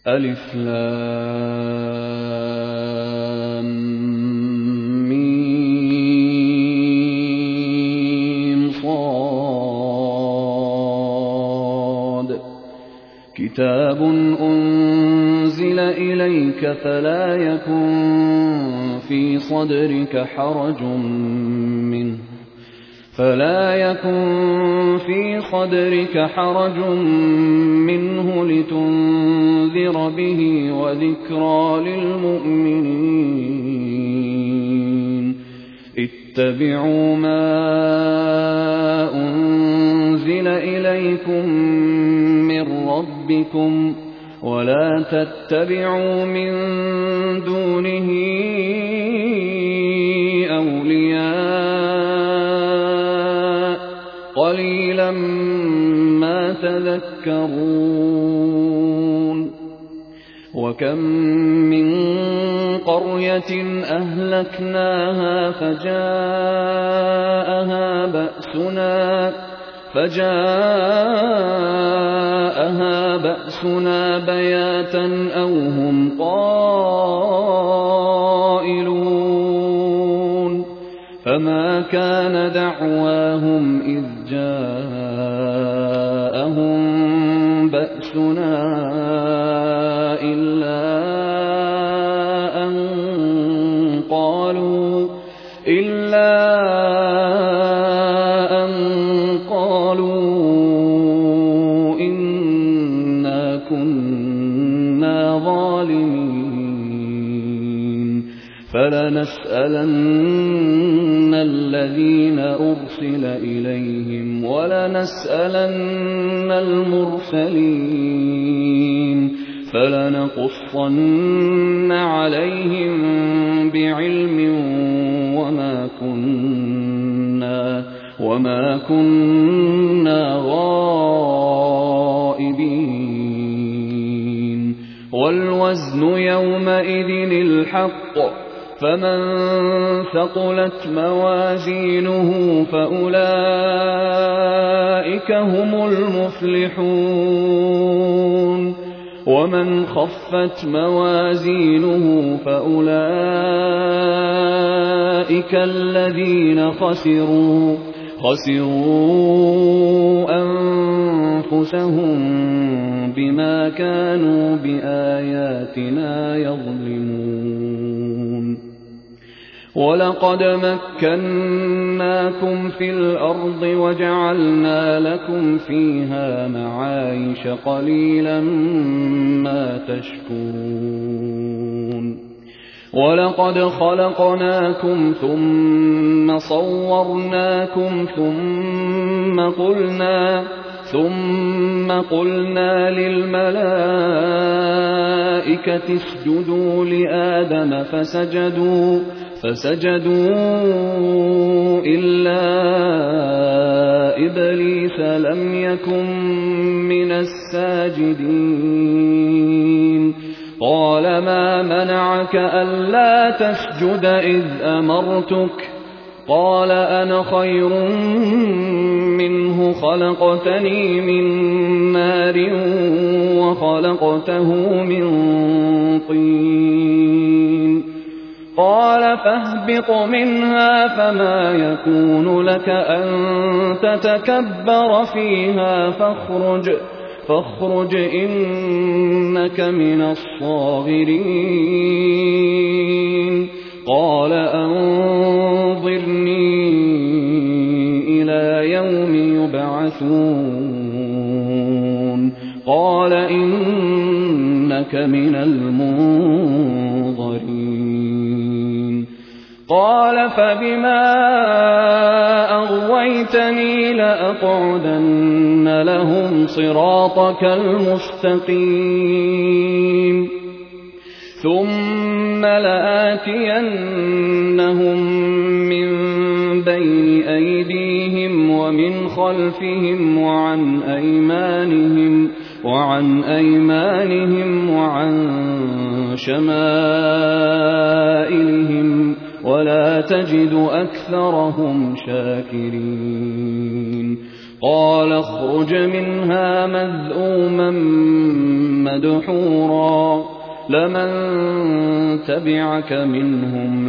ألف لام ميم صاد كتاب أنزل إليك فلا يكن في صدرك حرج منه لتنذر به وذكرى للمؤمنين اتبعوا ما أنزل إليكم من ربكم ولا تتبعوا من دونه أولياء قليلا ما تذكرون وكم من قرية أهلكناها فجاءها بأسنا بياتا أو هم قائلون فما كان دعواهم إذ جاءهم بأسنا إلا أن قالوا إنا كنا ظالمين فلنسألن الذين أرسل إليهم ولنسألن المرسلين فلنقصن عليهم بعلم وما كنا غائبين والوزن يومئذ الحق فمن ثقلت موازينه فأولئك هم المفلحون ومن خفت موازينه فأولئك الذين خسروا أنفسهم بما كانوا بآياتنا يظلمون ولقد مكناكم في الأرض وجعلنا لكم فيها معايش قليلا ما تشكرون ولقد خلقناكم ثم صورناكم ثم قلنا للملائكة اسجدوا لآدم فسجدوا إلا إبليس لم يكن من الساجدين قال ما منعك ألا تسجد إذ أمرتك قال أنا خير منه خلقتني من نار وخلقته من طين قال فاهبط منها فما يكون لك أن تتكبر فيها فاخرج إنك من الصاغرين قال أنظرني إلى يوم يبعثون قال إنك من المنظرين قال فبما أغويتني لأقعدن لهم صراطك المستقيم ثم لآتينهم من بين أيديهم ومن خلفهم وعن أيمانهم وعن شمائلهم ولا تجد أكثرهم شاكرين قال اخرج منها مذءوما مدحورا لمن تبعك منهم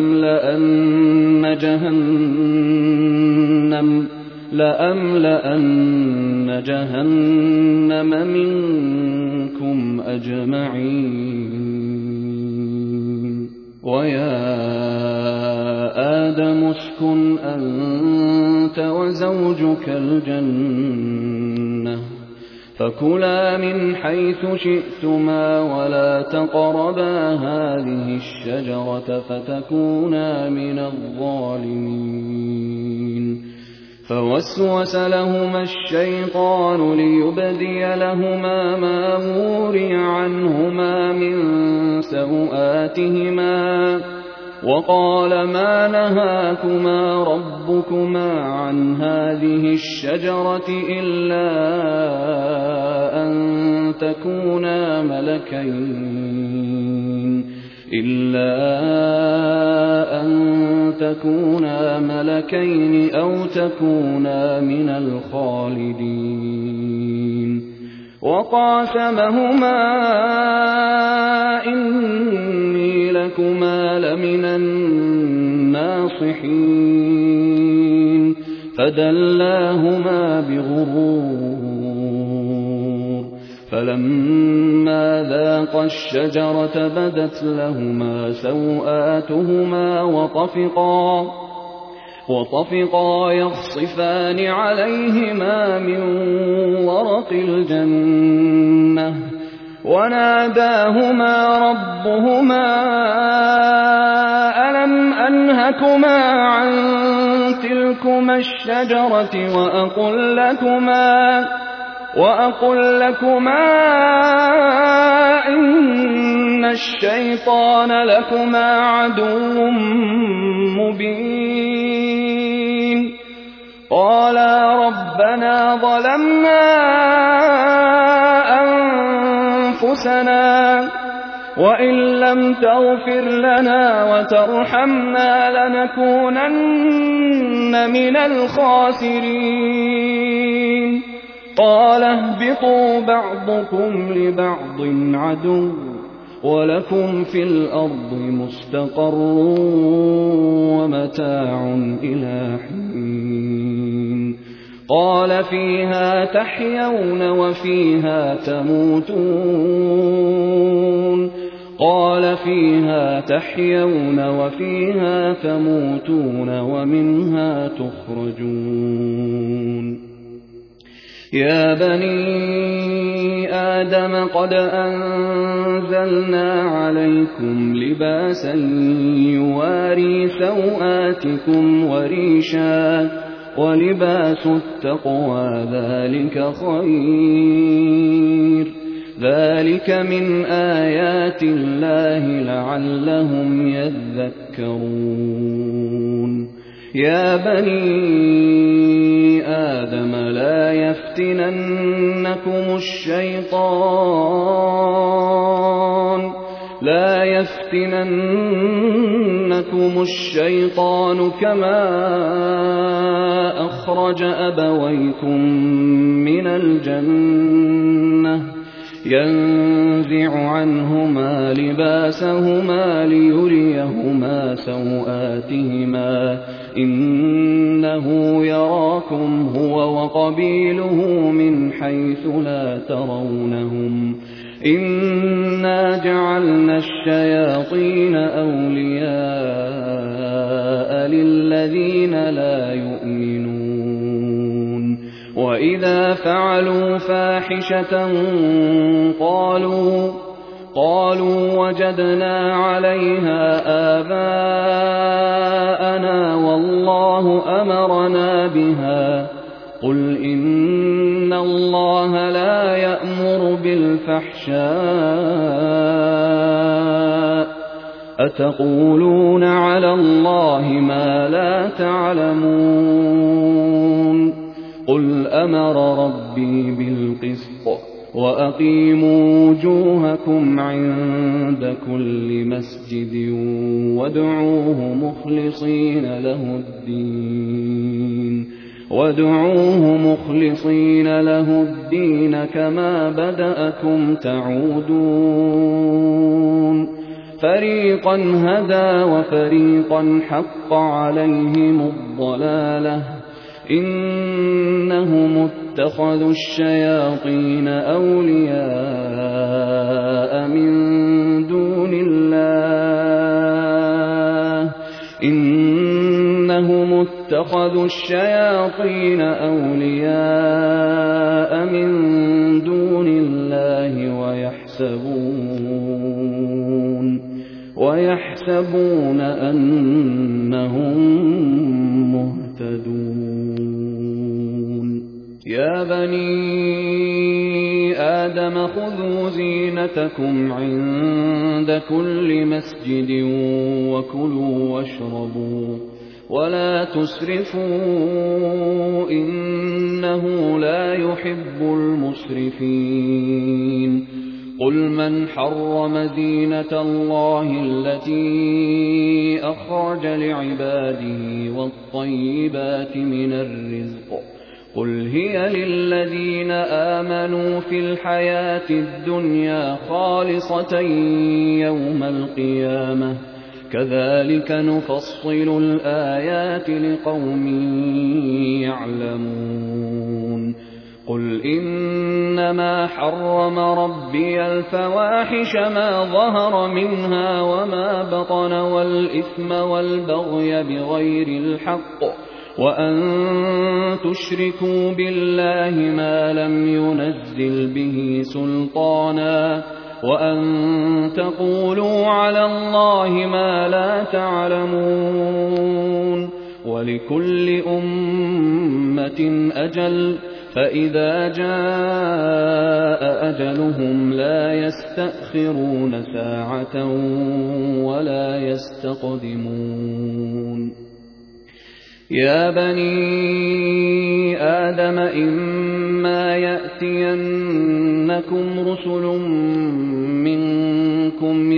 لأملأن جهنم منكم أجمعين ويا آدم اسكن أنت وزوجك الجنة فكلا من حيث شئتما ولا تقربا هذه الشجرة فتكونا من الظالمين فوسوس لهما الشيطان ليبدي لهما ما وري عنهما من سوآتهما وقال ما نهاكما ربكما عن هذه الشجرة إلا أن تكونا ملكين أو تكونا من الخالدين وقاسمهما إني لكما لمن الناصحين فدلاهما بغرور فلما ذاقا الشجرة بدت لهما سوآتهما وطفقا يخصفان عليهما من ورق الجنة وناداهما ربهما ألم أنهكما عن تلكما الشجرة وأقل لكما إن الشيطان لكما عدو مبين قالا ربنا ظلمنا أنفسنا وإن لم تغفر لنا وترحمنا لنكونن من الخاسرين قال اهبطوا بعضكم لبعض عدو ولكم في الأرض مستقر ومتاع إلى حين قال فيها تحيون وفيها تموتون ومنها تخرجون يا بني آدم قد أنزلنا عليكم لباسا يواري سوآتكم وريشا ولباس التقوى ذلك خير ذلك من آيات الله لعلهم يذكرون يا بني آدم لا يفتننكم الشيطان كما أخرج أبويكم من الجنة ينزع عنهما لباسهما ليريهما سوآتهما إنه يراكم هو وقبيله من حيث لا ترونهم إنا جعلنا الشياطين أولياء للذين لا يؤمنون وإذا فعلوا فاحشة قالوا وجدنا عليها آباءنا والله أمرنا بها قل إن الله لا يأمر بالفحشاء أتقولون على الله ما لا تعلمون قل أمر ربي بالقسط وأقيموا وجوهكم عند كل مسجد وادعوه مخلصين له الدين وادعوه مخلصين له الدين كما بدأكم تعودون فريقا هدى وفريقا حق عليهم الضلالة إنهم اتخذوا الشياطين أولياء من دون الله اتخذوا الشياطين أولياء من دون الله ويحسبون أنهم مهتدون يا بني آدم خذوا زينتكم عند كل مسجد وكلوا واشربوا ولا تسرفوا إنه لا يحب المسرفين قل من حرم زينة الله التي أخرج لعباده والطيبات من الرزق قل هي للذين آمنوا في الحياة الدنيا خالصة يوم القيامة كذلك نفصل الآيات لقوم يعلمون قل إنما حرم ربي الفواحش ما ظهر منها وما بطن والإثم والبغي بغير الحق وأن تشركوا بالله ما لم ينزل به سلطانا وأن تقولوا على الله ما لا تعلمون ولكل أمة أجل فإذا جاء أجلهم لا يستأخرون ساعة ولا يستقدمون يا بني آدم إما يأتينكم رسل منكم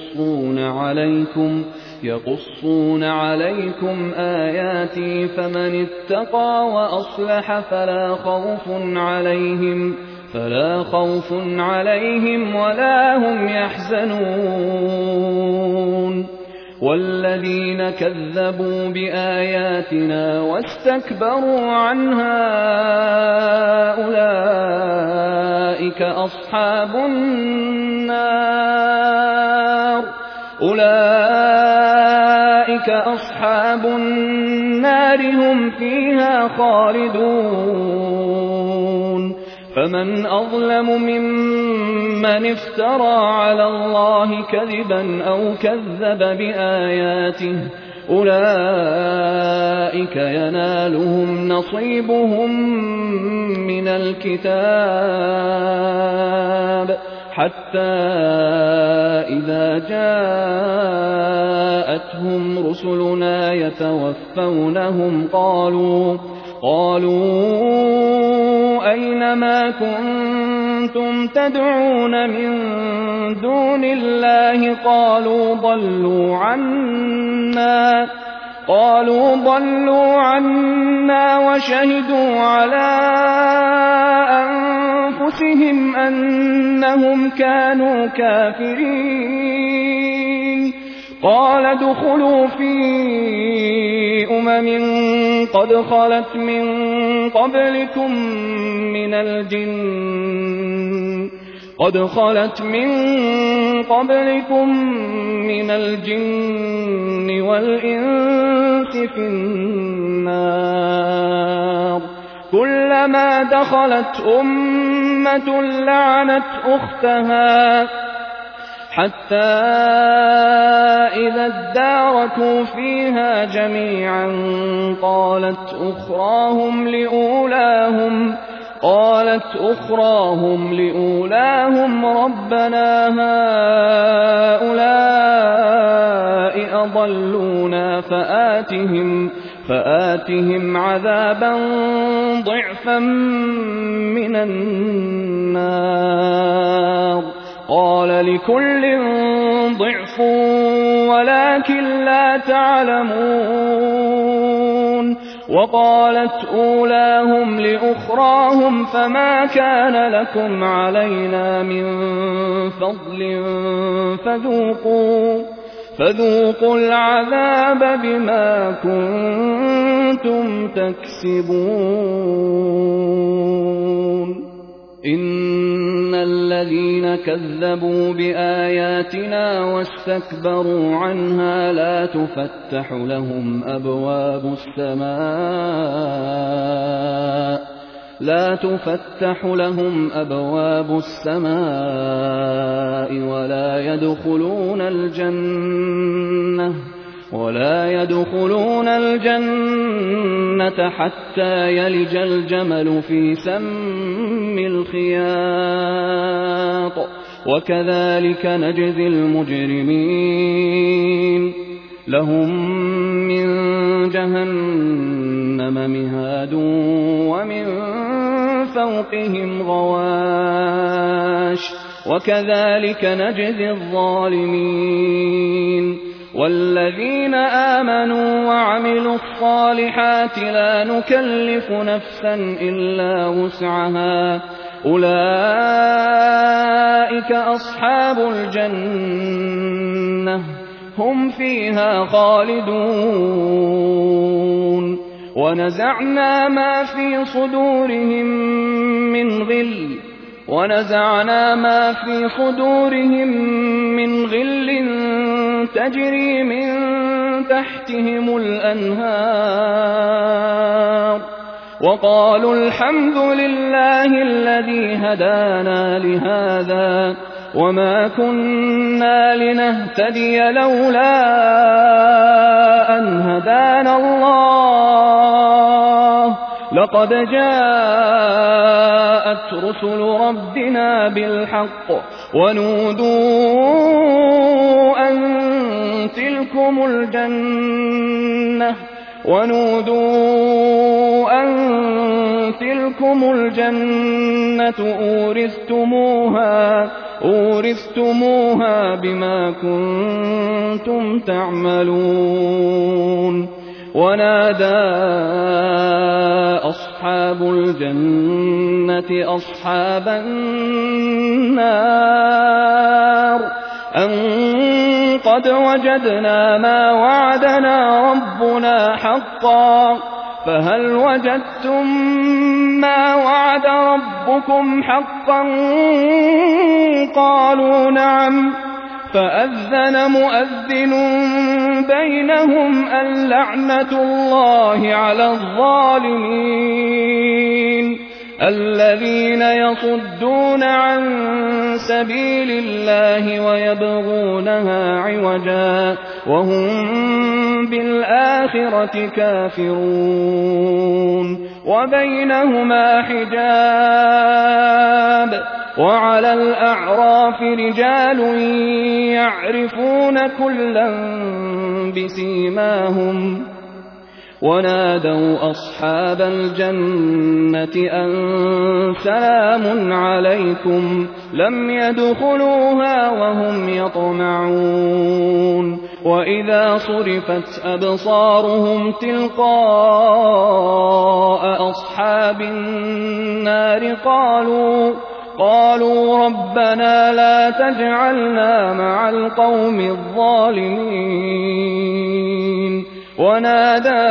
يقصون عليكم آياتي فمن اتقى وأصلح فلا خوف عليهم ولا هم يحزنون والذين كذبوا بآياتنا واستكبروا عنها أولئك أصحاب النار هم فيها خالدون فمن أظلم ممن افترى على الله كذبا أو كذب بآياته أولئك ينالهم نصيبهم من الكتاب حتى إذا جاءتهم رسلنا يتوفونهم قالوا أين ما كنتم تدعون من دون الله قالوا ضلوا عنا وشهدوا على أنفسهم أنهم كانوا كافرين قال ادخلوا في قد خلت من قبلكم من الجن والإنس في النار كلما دخلت أمة لعنت أختها حتى إذا اداركوا فيها جميعا قالت أخراهم لأولاهم ربنا هؤلاء أضلونا فآتهم عذابا ضعفا من النار قال لكل ضعف ولكن لا تعلمون وقالت أولاهم لأخراهم فما كان لكم علينا من فضل فذوقوا العذاب بما كنتم تكسبون إن الذين كذبوا بآياتنا واستكبروا عنها لا تفتح لهم أبواب السماء ولا يدخلون الجنة حتى يلج الجمل في سم الخياط وكذلك نجزي المجرمين لهم من جهنم مهاد ومن فوقهم غواش وكذلك نجزي الظالمين والذين آمنوا وعملوا الصالحات لا نكلف نفسا إلا وسعها أولئك أصحاب الجنة هم فيها خالدون ونزعنا ما في صدورهم من غل تجري من تحتهم الأنهار وقالوا الحمد لله الذي هدانا لهذا وما كنا لنهتدي لولا أن هدانا الله لقد جاءت رسل ربنا بالحق ونودوا أن تلكم الجنة أورثتموها بما كنتم تعملون ونادى أصحاب الجنة أصحاب النار أن قد وجدنا ما وعدنا ربنا حقا فهل وجدتم ما وعد ربكم حقا قالوا نعم فأذن مؤذن بينهم اللعنة الله على الظالمين الذين يصدون عن سبيل الله ويبغونها عوجا وهم بالآخرة كافرون وبينهما حجاب وعلى الأعراف رجال يعرفون كلا بسيماهم ونادوا أصحاب الجنة أن سلام عليكم لم يدخلوها وهم يطمعون وإذا صرفت أبصارهم تلقاء أصحاب النار قالوا ربنا لا تجعلنا مع القوم الظالمين ونادى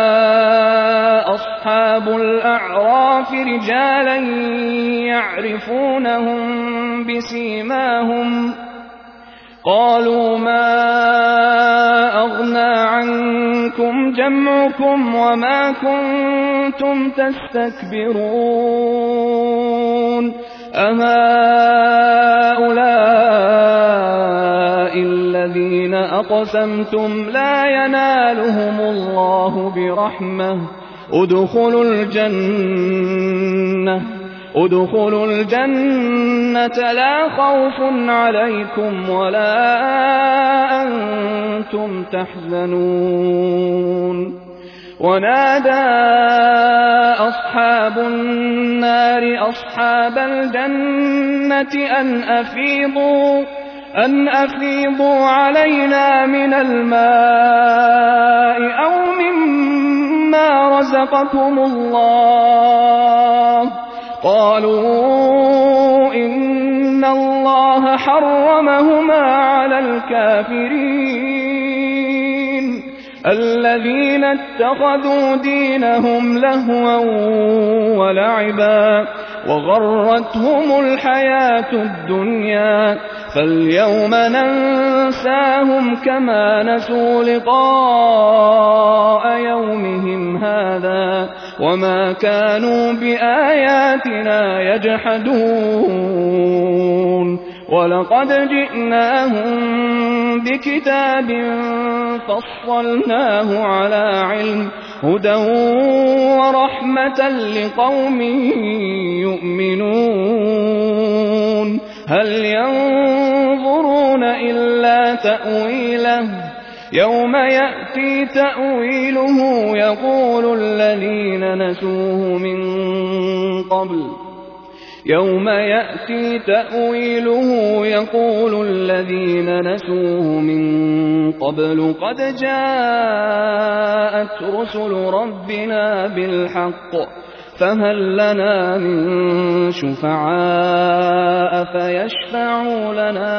أصحاب الأعراف رجالا يعرفونهم بسيماهم قالوا ما أغنى عنكم جمعكم وما كنتم تستكبرون أهؤلاء الذين أقسمتم لا ينالهم الله برحمة ادخلوا الجنة لا خوف عليكم ولا أنتم تحزنون ونادى أصحاب النار أصحاب الجنة أن أفيضوا علينا من الماء أو مما مما رزقكم الله قالوا إن الله حرمهما على الكافرين الذين اتخذوا دينهم لهوا ولعبا وغرتهم الحياة الدنيا فاليوم ننساهم كما نسوا لقاء يومهم هذا وما كانوا بآياتنا يجحدون ولقد جئناهم بكتاب فصلناه على علم هدى ورحمة لقوم يؤمنون هل ينظرون إلا تأويله يوم يأتي تأويله يقول الذين نسوه من قبل قد جاءت رسل ربنا بالحق فهل لنا من شفعاء فيشفعوا لنا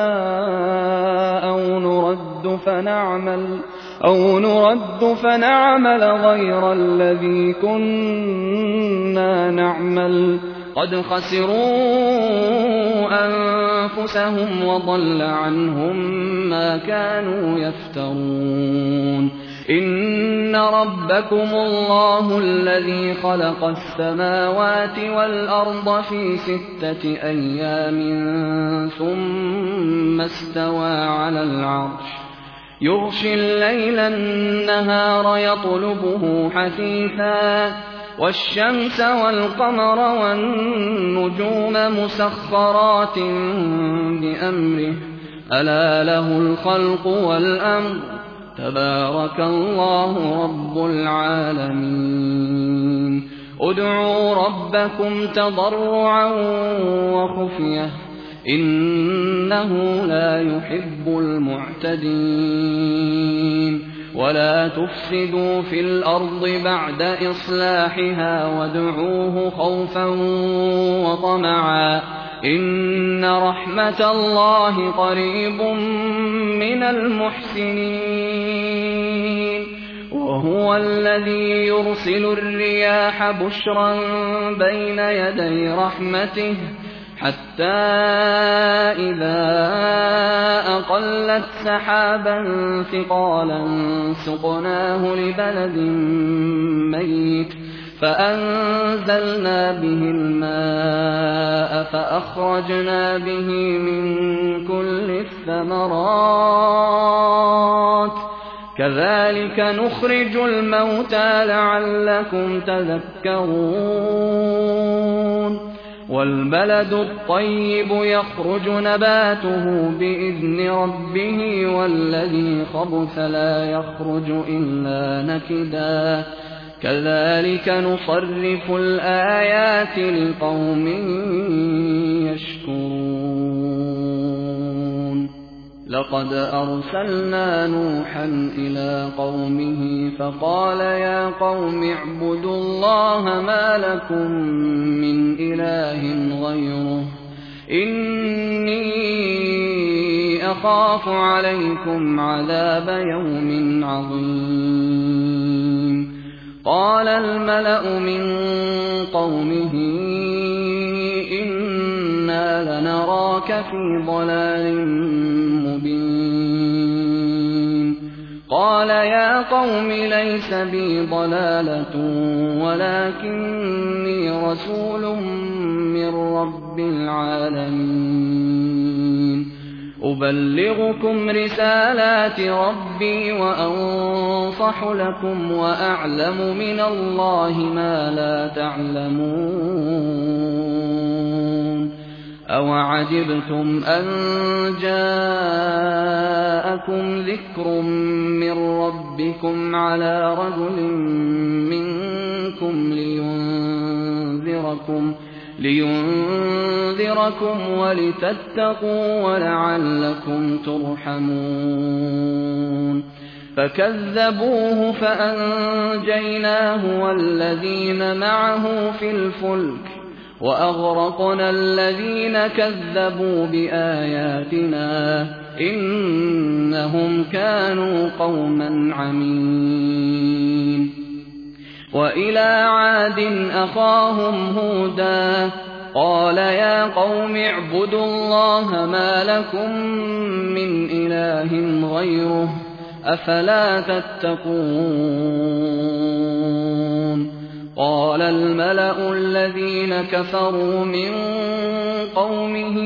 أو نرد فنعمل غير الذي كنا نعمل قد خسروا أنفسهم وضل عنهم ما كانوا يفترون إن ربكم الله الذي خلق السماوات والأرض في 6 أيام ثم استوى على العرش يغشي الليل النهار يطلبه حثيثا والشمس والقمر والنجوم مسخرات بأمره ألا له الخلق والأمر تبارك الله رب العالمين ادعوا ربكم تضرعا وخفية إنه لا يحب المعتدين ولا تفسدوا في الأرض بعد إصلاحها وادعوه خوفا وطمعا إن رحمة الله قريب من المحسنين وهو الذي يرسل الرياح بشرا بين يدي رحمته حتى إذا أقلت سحابا ثقالا سقناه لبلد ميت فأنزلنا به الماء فأخرجنا به من كل الثمرات كذلك نخرج الموتى لعلكم تذكرون والبلد الطيب يخرج نباته بإذن ربه والذي خبث لا يخرج إلا نكدا كذلك نصرف الآيات لقوم يشكرون لقد أرسلنا نوحا إلى قومه فقال يا قوم اعبدوا الله ما لكم من إله غيره إني أخاف عليكم عذاب يوم عظيم قال الملأ من قومه إنا لنراك في ضلال مبين قال يا قوم ليس بي ضلالة ولكني رسول من رب العالمين أبلغكم رسالات ربي وأنصح لكم وأعلم من الله ما لا تعلمون أوعجبتم أن جاءكم ذكر من ربكم على رجل منكم لينذركم ولتتقوا ولعلكم ترحمون فكذبوه فأنجيناه والذين معه في الفلك وأغرقنا الذين كذبوا بآياتنا إنهم كانوا قوما عمين. وإلى عاد أخاهم هودا قال يا قوم اعبدوا الله ما لكم من إله غيره أفلا تتقون. قال الملأ الذين كفروا من قومه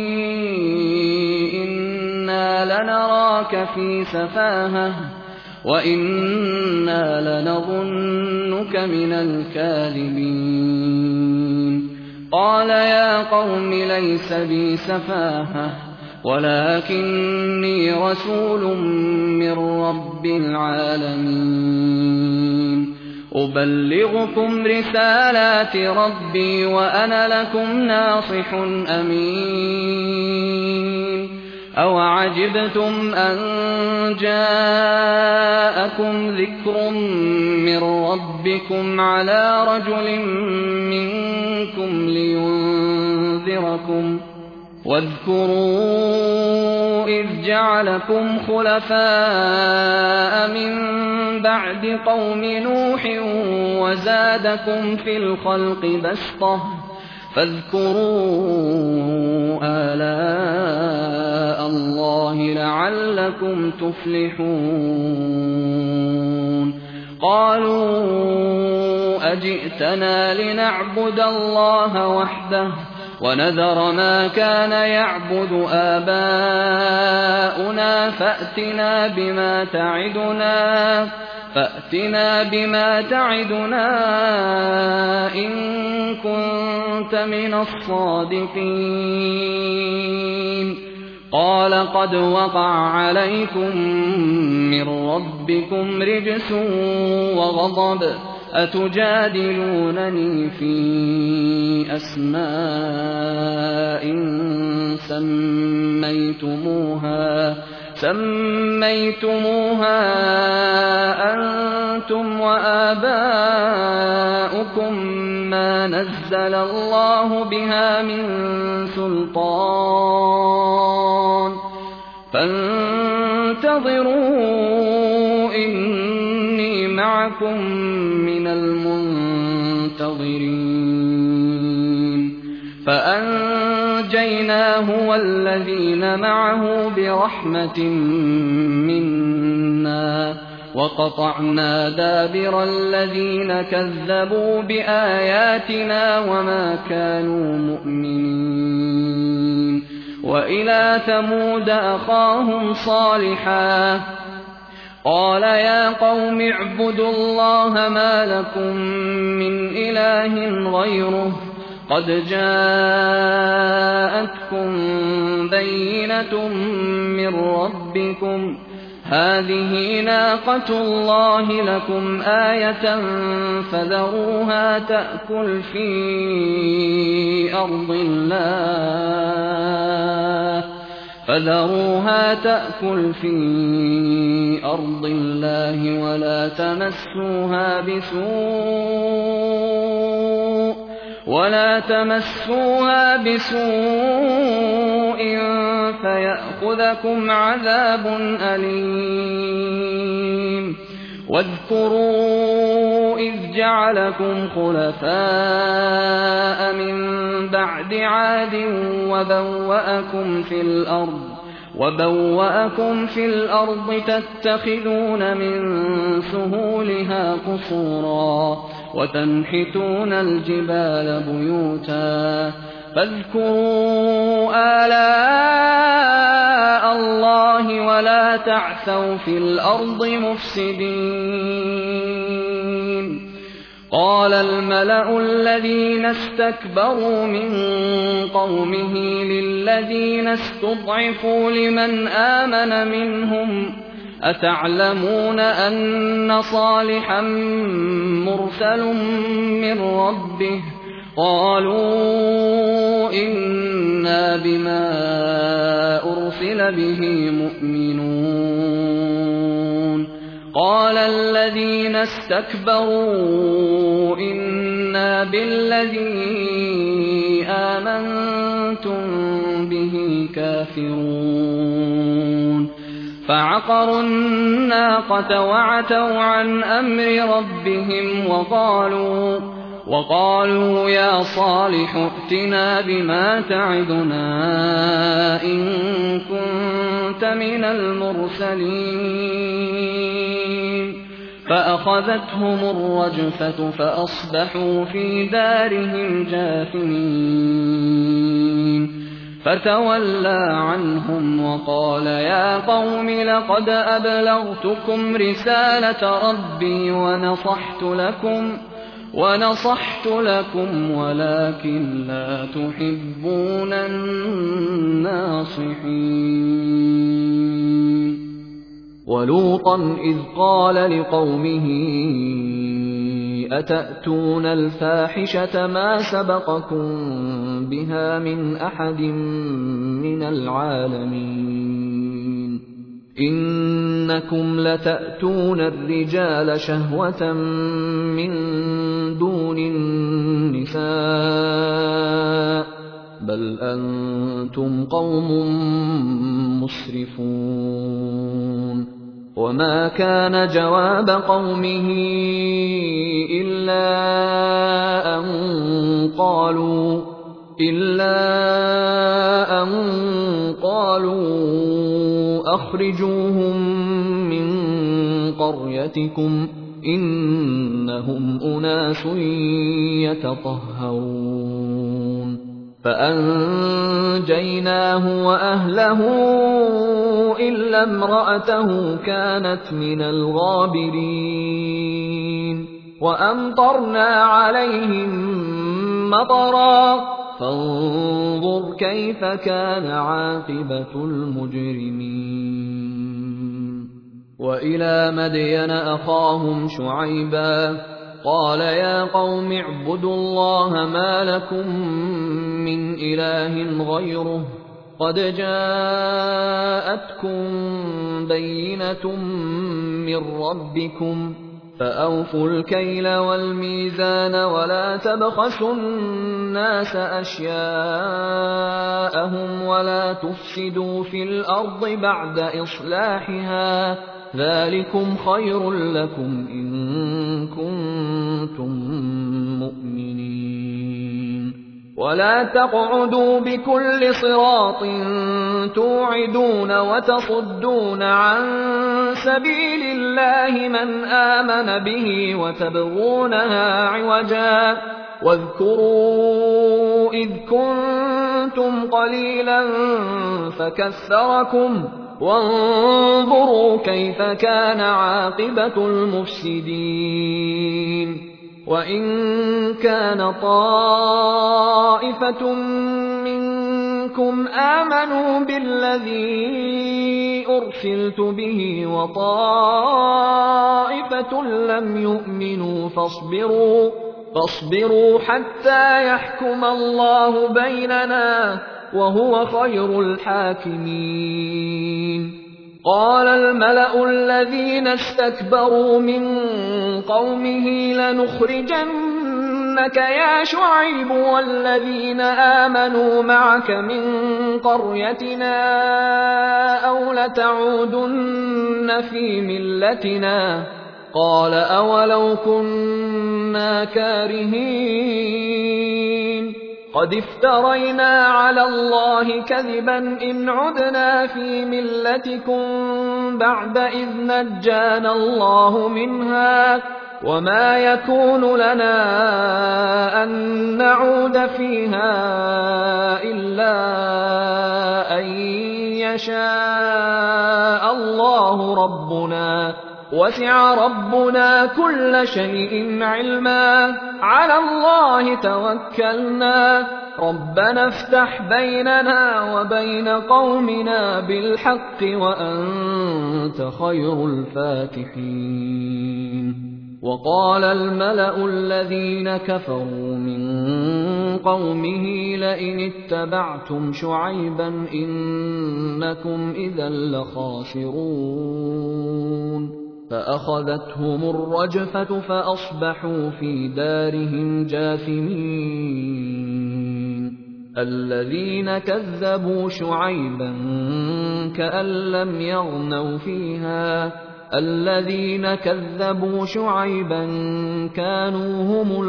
إنا لنراك في سفاهة وإنا لنظنك من الكاذبين. قال يا قوم ليس بي سفاهة ولكني رسول من رب العالمين أبلغكم رسالات ربي وأنا لكم ناصح أمين. أوعجبتم أن جاءكم ذكر من ربكم على رجل منكم لينذركم واذكروا إذ جعلكم خلفاء من بعد قوم نوح وزادكم في الخلق بسطة فاذكروا آلاء الله لعلكم تفلحون. قالوا أجئتنا لنعبد الله وحده ونذر ما كان يعبد آباؤنا فأتنا بما تعدنا إن كنت من الصادقين. قال قد وقع عليكم من ربكم رجس وغضب أتجادلونني في أسماء سميتموها أنتم وآباؤكم ما نزل الله بها من سلطان فانتظروا إني معكم من المنتظرين. فأنجيناه والذين معه برحمة منا وقطعنا دابر الذين كذبوا بآياتنا وما كانوا مؤمنين. وإلى ثمود أخاهم صالحا قال يا قوم اعبدوا الله ما لكم من إله غيره قد جاءتكم بينة من ربكم هذه ناقة الله لكم آية فذروها تأكل في أرض الله ولا تمسوها بسوء فيأخذكم عذاب أليم. واذكروا إذ جعلكم خلفاء من بعد عاد وبوأكم في الأرض تتخذون من سهولها قصورا وتنحتون الجبال بيوتا فاذكروا آلاء الله ولا تعثوا في الأرض مفسدين. قال الملأ الذين استكبروا من قومه للذين استضعفوا لمن آمن منهم أتعلمون أن صالحا مرسل من ربه قالوا إنا بما أرسل به مؤمنون. قال الذين استكبروا إنا بالذي آمنتم به كافرون فعقروا الناقة وعتوا عن أمر ربهم وقالوا يا صالح ائتنا بما تعدنا إن كنت من المرسلين فأخذتهم الرجفة فأصبحوا في دارهم جاثمين فتولى عنهم وقال يا قوم لقد أبلغتكم رسالة ربي ونصحت لكم ولكن لا تحبون الناصحين. ولوطا إذ قال لقومه أتأتون الفاحشة ما سبقكم بها من أحد من العالمين إنكم لتأتون الرجال شهوة من دون النساء بل أنتم قوم مسرفون. وما كان جواب قومه إلا أن قالوا أخرجوهم من قريتكم إنهم أناس يتطهرون. فأنجيناه وأهله إلا امرأته كانت من الغابرين. وأمطرنا عليهم مطرا فانظر كيف كان عاقبة المجرمين. وإلى مدين أخاهم شعيبا قال يا قوم اعبدوا الله ما لكم من إله غيره قد جاءتكم بينة من ربكم فأوفوا الكيل والميزان ولا تبخسوا الناس أشياءهم ولا تفسدوا في الأرض بعد إصلاحها ذلكم خير لكم إن كنتم مؤمنين. ولا تقعدوا بكل صراط توعدون وتصدون عن سبيل الله من آمن به وتبغونها عوجا واذكروا إذ كنتم قليلا فكثركم وانظروا كيف كان عاقبة المفسدين. وإن كان طائفة منكم آمنوا بالذي أرسلت به وطائفة لم يؤمنوا فاصبروا حتى يحكم الله بيننا وهو خير الحاكمين. قال الملأ الذين استكبروا من قومه لنخرجنك يا شعيب والذين آمنوا معك من قريتنا أو لتعودن في ملتنا قال أولو كنا كارهين قد افترينا على الله كذبا إن عدنا في ملتكم بعد إذ نجانا الله منها وما يكون لنا أن نعود فيها إلا أن يشاء الله ربنا وسع ربنا كل شيء علما على الله توكلنا ربنا افتح بيننا وبين قومنا بالحق وأنت خير الفاتحين. وقال الملأ الذين كفروا من قومه لئن اتبعتم شعيبا إنكم إذا لخاسرون فأخذتهم الرجفة فأصبحوا في دارهم جاثمين. الذين كذبوا شعيبا كأن لم يغنوا فيها، الذين كذبوا شعيبا كانوا هم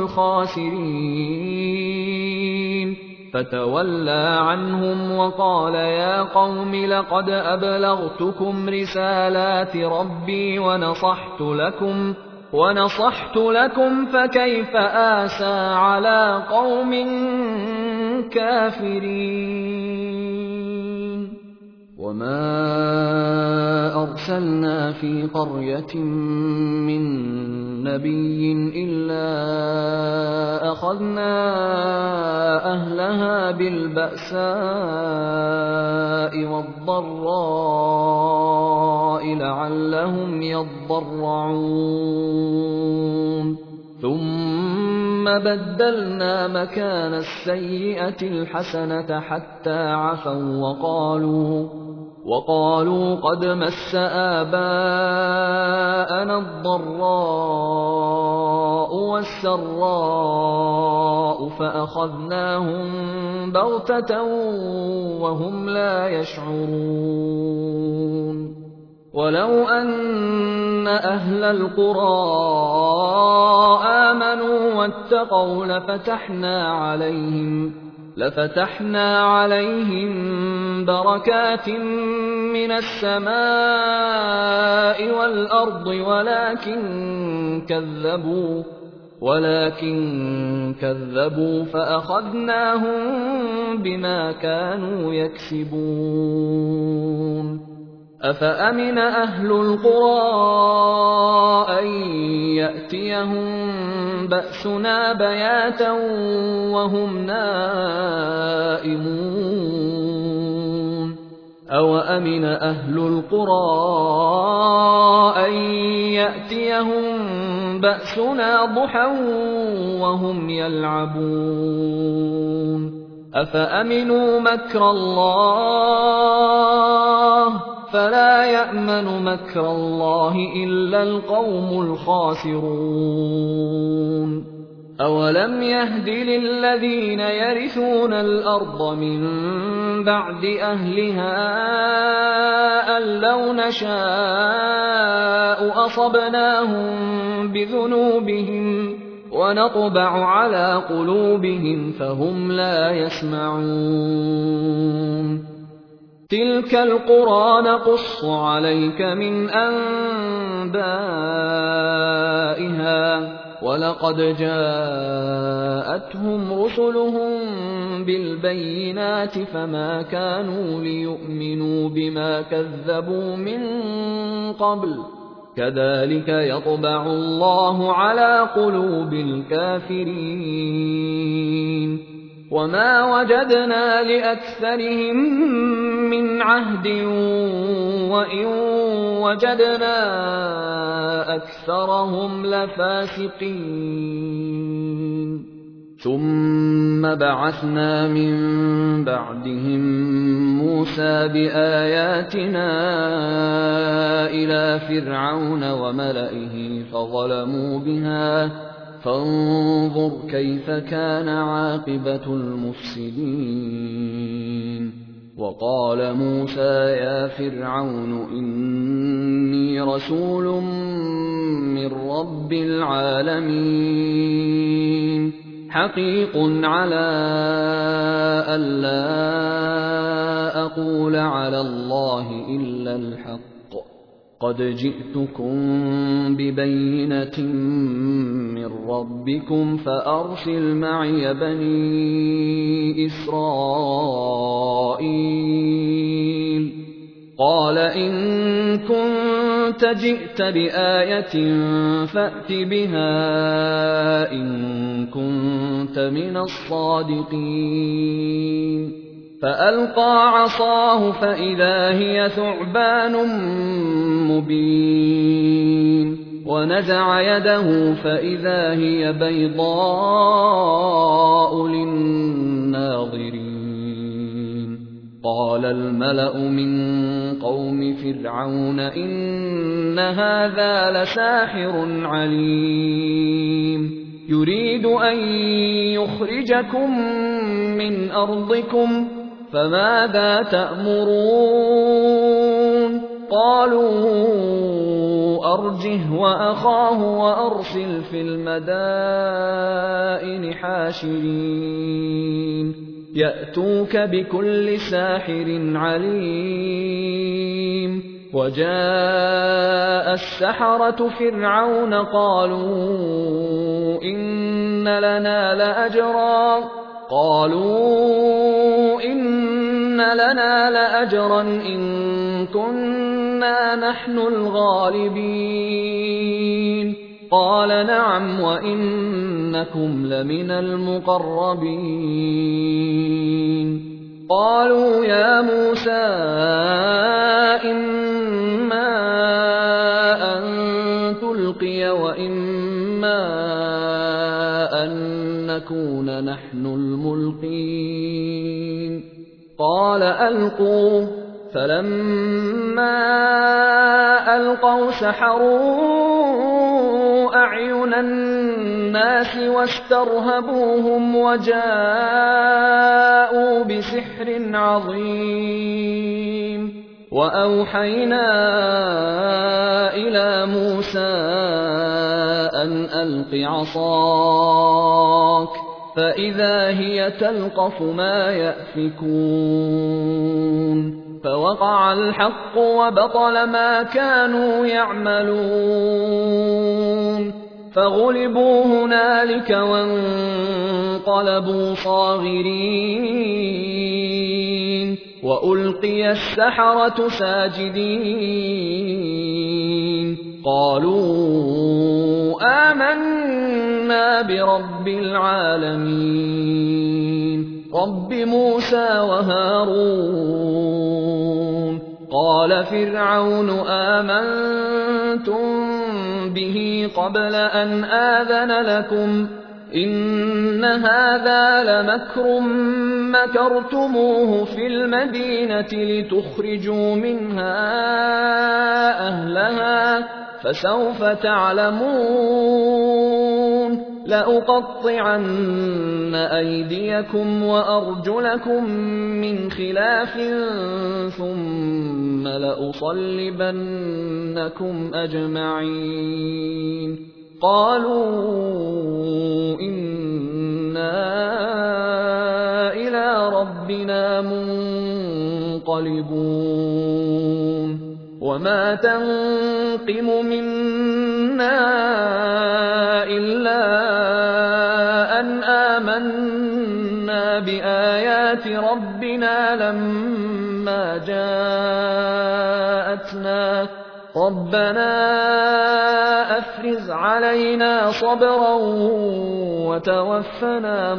الخاسرين. فتولى عنهم وقال يا قوم لقد أبلغتكم رسالات ربي ونصحت لكم فكيف آسى على قوم كافرين. وما أرسلنا في قرية من نبي إلا أخذنا أهلها بالبأساء والضراء لعلهم يضرعون. ثم بدلنا مكان السيئة الحسنة حتى عفوا وقالوا قد مس آباءنا الضراء والسراء فأخذناهم بغتة وهم لا يشعرون. ولو أن أهل القرى آمنوا واتقوا لفتحنا عليهم بركات من السماء والأرض ولكن كذبوا فأخذناهم بما كانوا يكسبون. أفأمن أهل القرى أن يأتيهم بأسنا بياتا وهم نائمون. أوأمن أهل القرى أن يأتيهم بأسنا ضحى وهم يلعبون. أفأمنوا مكر الله فلا يأمن مكر الله إلا القوم الخاسرون. أولم يهد للذين يرثون الأرض من بعد أهلها أن لو نشاء أصبناهم بذنوبهم ونطبع على قلوبهم فهم لا يسمعون. تلك القرى نقص عليك من أنبائها ولقد جاءتهم رسلهم بالبينات فما كانوا ليؤمنوا بما كذبوا من قبل كذلك يطبع الله على قلوب الكافرين. وما وجدنا لأكثرهم من عهد وإن وجدنا أكثرهم لفاسقين. ثم بعثنا من بعدهم موسى بآياتنا إلى فرعون وملئه فظلموا بها فانظر كيف كان عاقبة المفسدين. وقال موسى يا فرعون إني رسول من رب العالمين حقيق على ألا أقول على الله إلا الحق قد جئتكم ببينة من ربكم فأرسل معي بني إسرائيل. قال إن كنت جئت بآية فأت بها إن كنت من الصادقين. فألقى عصاه فإذا هي ثعبان مبين ونزع يده فإذا هي بيضاء للناظرين. قال الملأ من قوم فرعون إن هذا لساحر عليم يريد أن يخرجكم من أرضكم فماذا تأمرون قالوا أرجه وأخاه وأرسل في المدائن حاشرين يأتوك بكل ساحر عليم وجاء السحرة فرعون قالوا إن لنا لأجرا إن كنا نحن الغالبين قال نعم وإنكم لمن المقربين قالوا يا موسى إما أن تلقي وإما أن نكون نحن الملقين قال ألقوا فلما ألقوا سحروا أعين الناس واسترهبوهم وجاءوا بسحر عظيم وأوحينا إلى موسى أن ألق عصاك فإذا هي تلقف ما يأفكون فوقع الحق وبطل ما كانوا يعملون فغلبوا هنالك وانقلبوا صاغرين وألقي السحرة ساجدين قالوا آمنا برب العالمين رب موسى وهارون قال فرعون آمنتم به قبل أن آذن لكم إن هذا لمكر مكرتموه في المدينة لتخرجوا منها أهلها فسوف تعلمون لأقطعن أيديكم وأرجلكم من خلاف ثم لأصلبنكم أجمعين قالوا إنا إلى ربنا منقلبون وما تنقم منا إلا أن آمنا بآيات ربنا لما جاءتنا ربنا أفرز علينا صبرا وتوفنا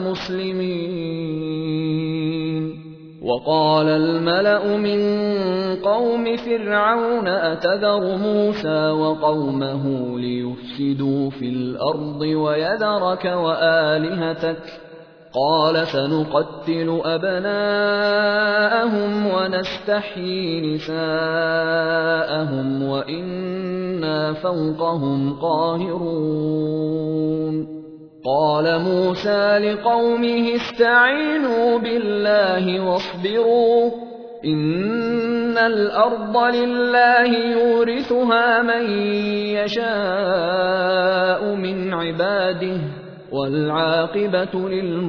مسلمين وقال الملأ من قوم فرعون أتذر موسى وقومه ليفسدوا في الأرض ويذرك وآلهتك قال سنقتل أبناءهم ونستحيي نساءهم وإنا فوقهم قاهرون قال موسى لقومه استعينوا بالله واصبروا إن الأرض لله يورثها من يشاء من عباده والعاقبة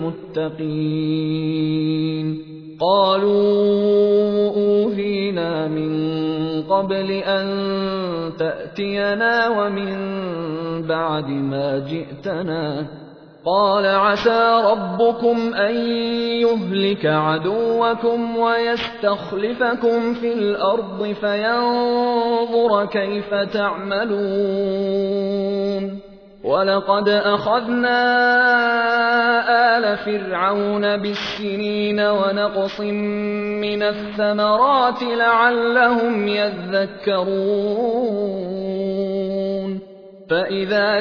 للمتقين قالوا أوذينا من قبل أن تأتينا ومن بعد ما جئتنا قال عسى ربكم أن يهلك عدوكم ويستخلفكم في الأرض فينظر كيف تعملون ولقد أخذنا آل فرعون بالسنين ونقص من الثمرات لعلهم يذكرون فإذا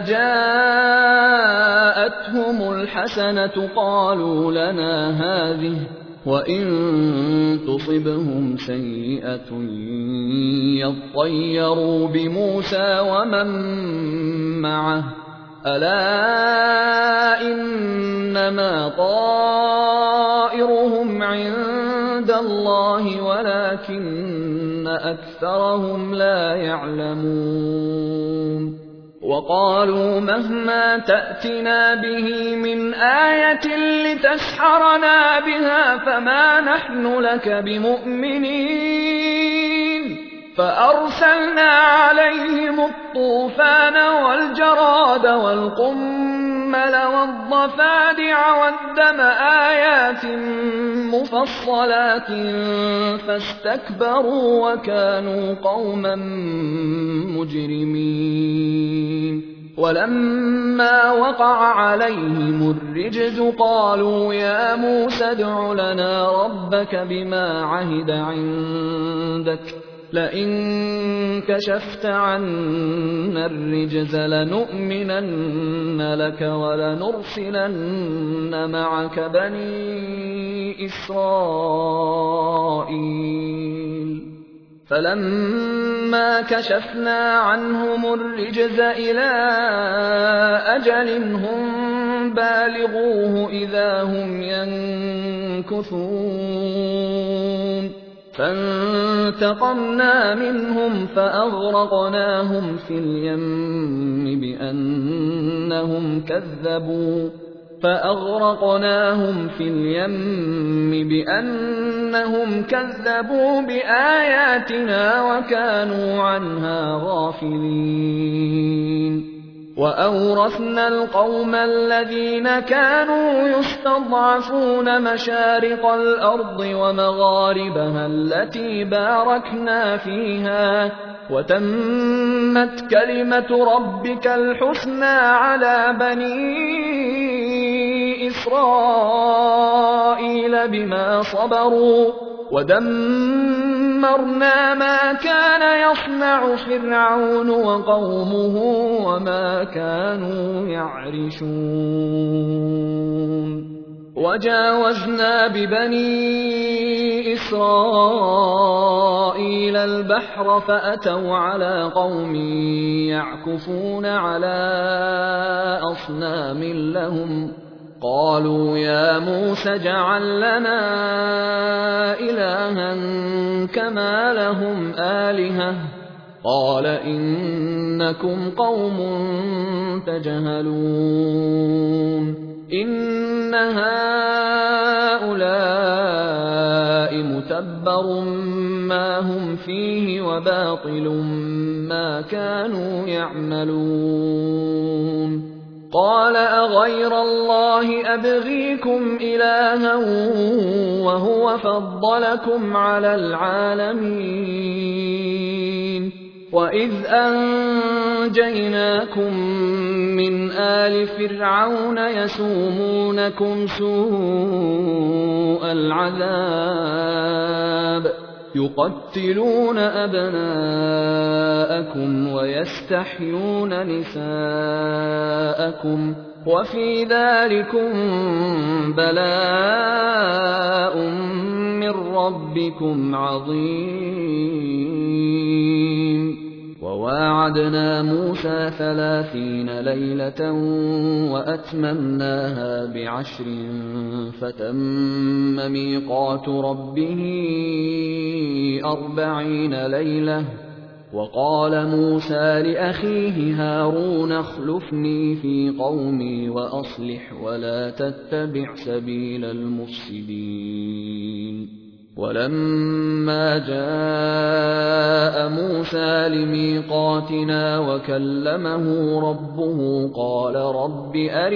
جاءتهم الحسنة قالوا لنا هذه وإن تصبهم سيئة يطيروا بموسى ومن معه ألا إنما طائرهم عند الله ولكن أكثرهم لا يعلمون وقالوا مهما تأتنا به من آية لتسحرنا بها فما نحن لك بمؤمنين فأرسلنا عليهم الطوفان والجراد والقمل والضفادع والدم آيات مفصلات فاستكبروا وكانوا قوما مجرمين ولما وقع عليهم الرجز قالوا يا موسى ادع لنا ربك بما عهد عندك لئن كشفت عنا الرجز لنؤمنن لك ولنرسلن معك بني إسرائيل فلما كشفنا عنهم الرجز إلى أجل هم بالغوه إذا هم ينكثون فانتقمنا منهم فأغرقناهم في اليم بأنهم كذبوا بآياتنا وكانوا عنها غافلين وأورثنا القوم الذين كانوا يستضعفون مشارق الأرض ومغاربها التي باركنا فيها وتمت كلمة ربك الحسنى على بني إسرائيل بما صبروا ودمرنا ما كان يصنع فرعون وقومه وما كانوا يعرشون وجاوزنا ببني إسرائيل البحر فأتوا على قوم يعكفون على أصنام لهم قالوا يا موسى اجعل لنا إلها كما لهم آلهة قال إنكم قوم تجهلون إن هؤلاء متبر ما هم فيه وباطل ما كانوا يعملون قال أغير الله أبغيكم إلها وهو فضلكم على العالمين وإذ أنجيناكم من آل فرعون يسومونكم سوء العذاب يقتلون أبناءكم ويستحيون نساءكم وفي ذلكم بلاء من ربكم عظيم وواعدنا موسى 30 ليلة وأتممناها ب10 فتم ميقات ربه 40 ليلة وقال موسى لأخيه هارون اخلفني في قومي وأصلح ولا تتبع سبيل المفسدين ولما جاء موسى لميقاتنا وكلمه ربه قال رب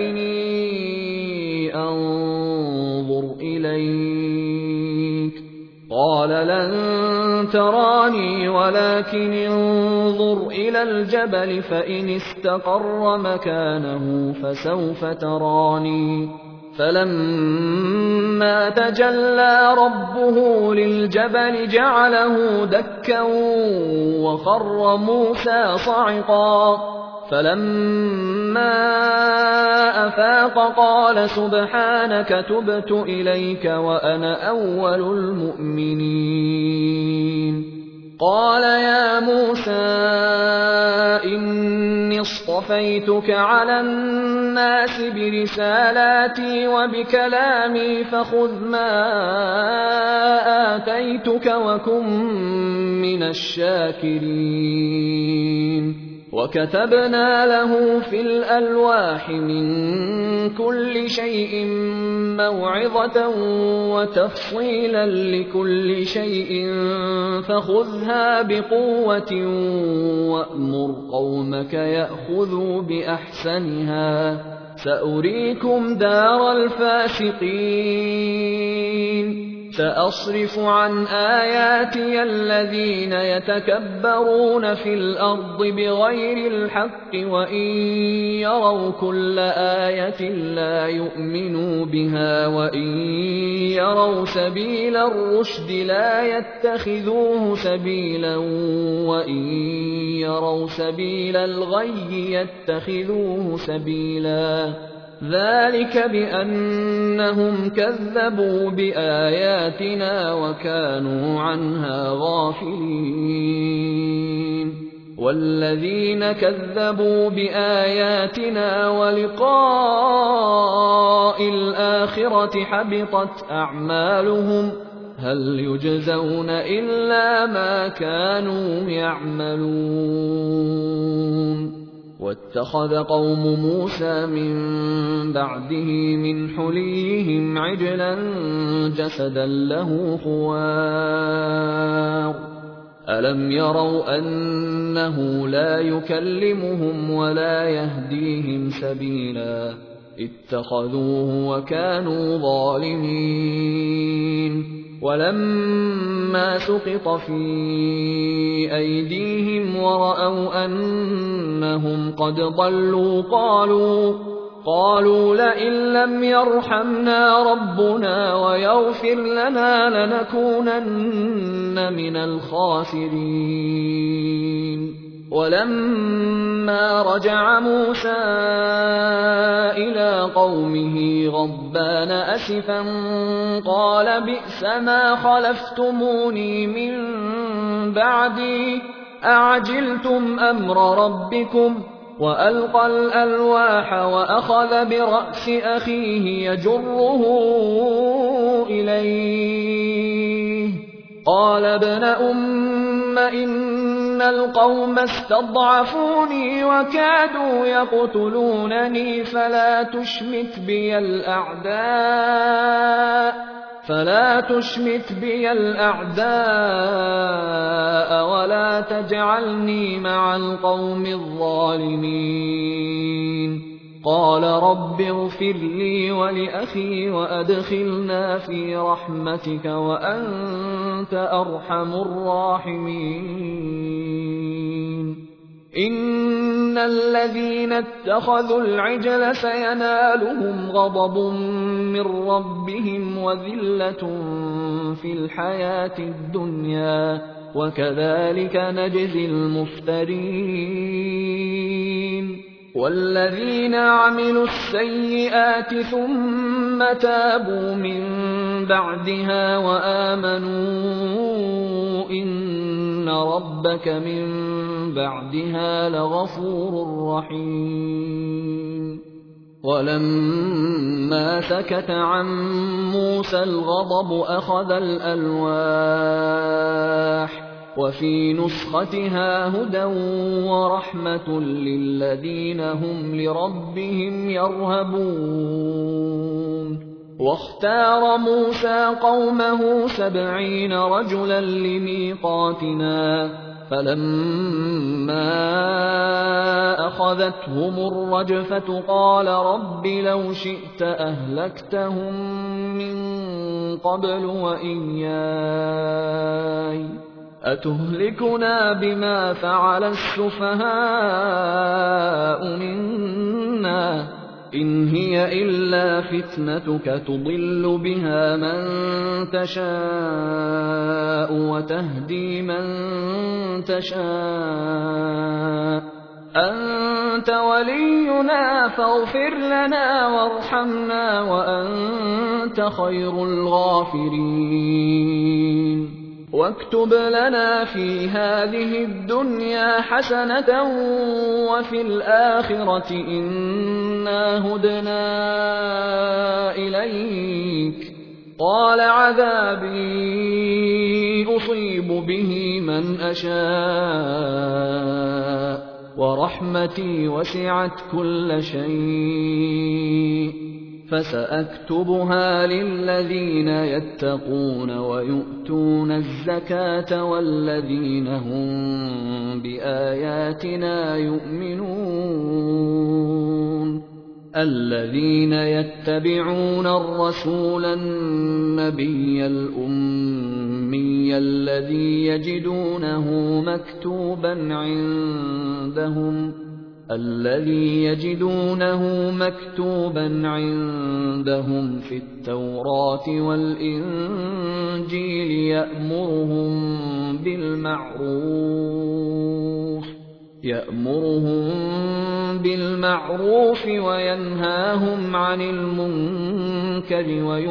أرني أنظر إليك قال لن تراني ولكن انظر إلى الجبل فإن استقر مكانه فسوف تراني فلما تجلى ربه للجبل جعله دكا وخر موسى صعقا فلما أفاق قال سبحانك تبت إليك وأنا أول المؤمنين. قال يا موسى إني اصطفيتك على الناس برسالاتي وبكلامي فخذ ما آتيتك وكن من الشاكرين. وكتبنا له في الألواح من كل شيء موعظة وتفصيلا لكل شيء فخذها بقوة وأمر قومك يأخذوا بأحسنها سأريكم دار الفاسقين. سأصرف عن آياتي الذين يتكبرون في الأرض بغير الحق وإن يروا كل آية لا يؤمنوا بها وإن يروا سبيل الرشد لا يتخذوه سبيلا وإن يروا سبيل الغي يتخذوه سبيلا. ذلك بأنهم كذبوا بآياتنا وكانوا عنها غافلين. والذين كذبوا بآياتنا ولقاء الآخرة حبطت أعمالهم هل يجزون إلا ما كانوا يعملون. واتخذ قوم موسى من بعده من حليهم عجلا جسدا له خوار ألم يروا أنه لا يكلمهم ولا يهديهم سبيلا اتخذوه وكانوا ظالمين. ولما سقط في أيديهم ورأوا أنهم قد ضلوا قالوا لئن لم يرحمنا ربنا ويغفر لنا لنكونن من الخاسرين. ولما رجع موسى إلى قومه غضبان أسفا قال بئس ما خلفتموني من بعدي أعجلتم أمر ربكم. وألقى الألواح وأخذ برأس أخيه يجره إليه قال ابن أم إن القوم استضعفوني وكادوا يقتلونني فلا تشمت بي الأعداء ولا تجعلني مع القوم الظالمين. قال رب اغفر لي ولأخي وأدخلنا في رحمتك وأنت أرحم الراحمين. إن الذين اتخذوا العجل سينالهم غضب من ربهم وذلة في الحياة الدنيا وكذلك نجزي المفترين. والذين عملوا السيئات ثم تابوا من بعدها وآمنوا إن ربك من بعدها لغفور رحيم. ولما سكت عن موسى الغضب أخذ الألواح وفي نسختها هدى ورحمة للذين هم لربهم يرهبون. واختار موسى قومه 70 رجلا لميقاتنا فلما أخذتهم الرجفة قال رب لو شئت أهلكتهم من قبل وإياي أتهلكنا بما فعل السفهاء منا إن هي إلا فتنتك تضل بها من تشاء وتهدي من تشاء أنت ولينا فاغفر لنا وارحمنا وأنت خير الغافرين واكتب لنا في هذه الدنيا حسنة وفي الآخرة إنا هدنا إليك قال عذابي أصيب به من أشاء ورحمتي وسعت كل شيء فسأكتبها للذين يتقون ويؤتون الزكاة والذين هم بآياتنا يؤمنون الذين يتبعون الرسول النبي الأمي الذي يجدونه مكتوبا عندهم في التوراة والإنجيل يأمرهم بالمعروف وينهاهم عن المنكر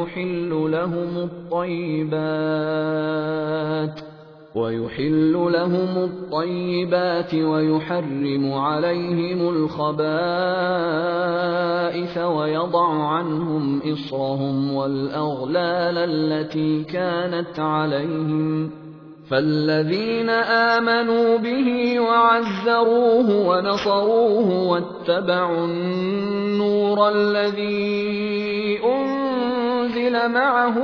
ويحل لهم الطيبات ويحرم عليهم الخبائث ويضع عنهم إصرهم والأغلال التي كانت عليهم فالذين آمنوا به وعزروه ونصروه واتبعوا النور الذي أنزل معه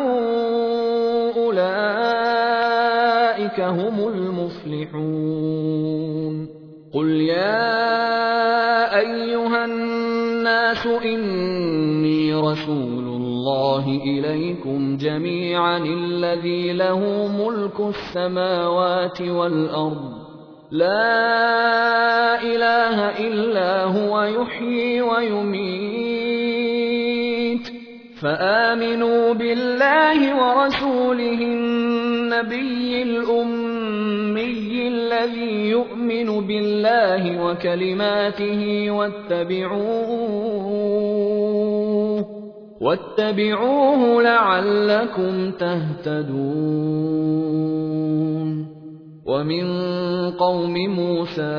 أولئك هم المفلحون قل يا أيها الناس إني رسول الله إليكم جميعا الذي له ملك السماوات والأرض لا إله إلا هو يحيي ويميت فآمنوا بالله ورسوله النبي الأمي الذي يؤمن بالله وكلماته واتبعوه لعلكم تهتدون ومن قوم موسى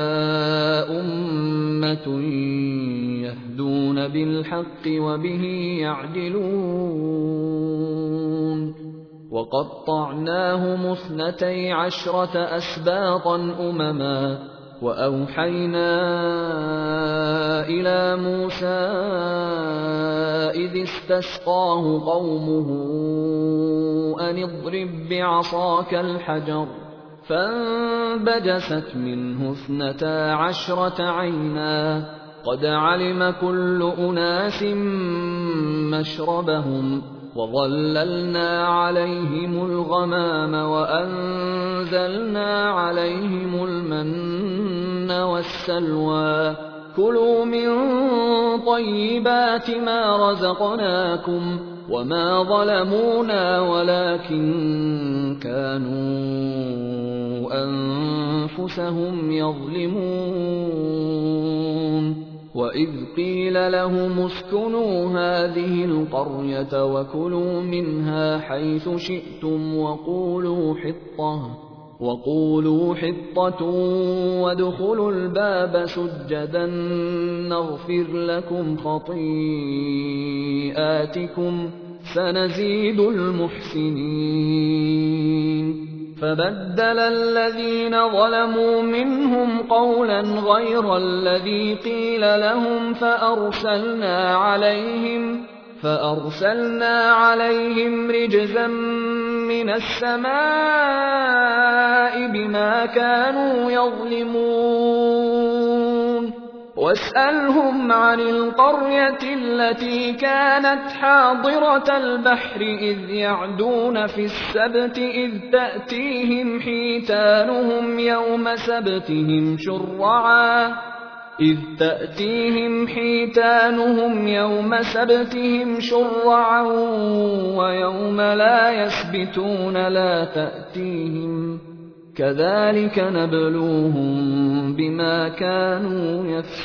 أمة يهدون بالحق وبه يعدلون وقطعناهم 12 أسباطا أمما وأوحينا إلى موسى إذ استسقاه قومه أن اضرب بعصاك الحجر فانبجست منه 12 عينا قد علم كل أناس مشربهم وظللنا عليهم الغمام وأنزلنا عليهم المن والسلوى كلوا من طيبات ما رزقناكم وما ظلمونا ولكن كانوا أنفسهم يظلمون وإذ قيل لهم اسكنوا هذه القرية وكلوا منها حيث شئتم وقولوا حطة وادخلوا الباب سجدا نغفر لكم خطيئاتكم سنزيد المحسنين فبدل الذين ظلموا منهم قولا غير الذي قيل لهم فأرسلنا عليهم رجزا من السماء بما كانوا يظلمون واسألهم عن القرية التي كانت حاضرة البحر إذ يعدون في السبت إذ تأتيهم حيتانهم يوم سبتهم شرعا ويوم لا يسبتون لا تأتيهم كذلك نبلوهم بما كانوا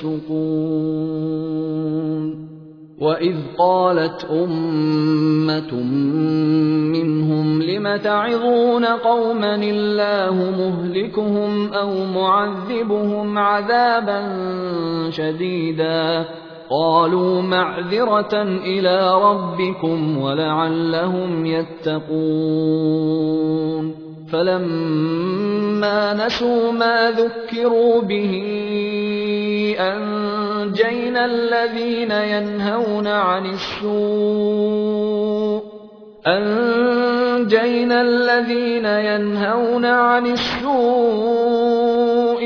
يفسقون وإذ قالت أمة منهم لم تعظون قوما الله مهلكهم أو معذبهم عذابا شديدا قالوا معذرة إلى ربكم ولعلهم يتقون فلما نسوا ما ذكروا به أنجينا الذين ينهون عن السوء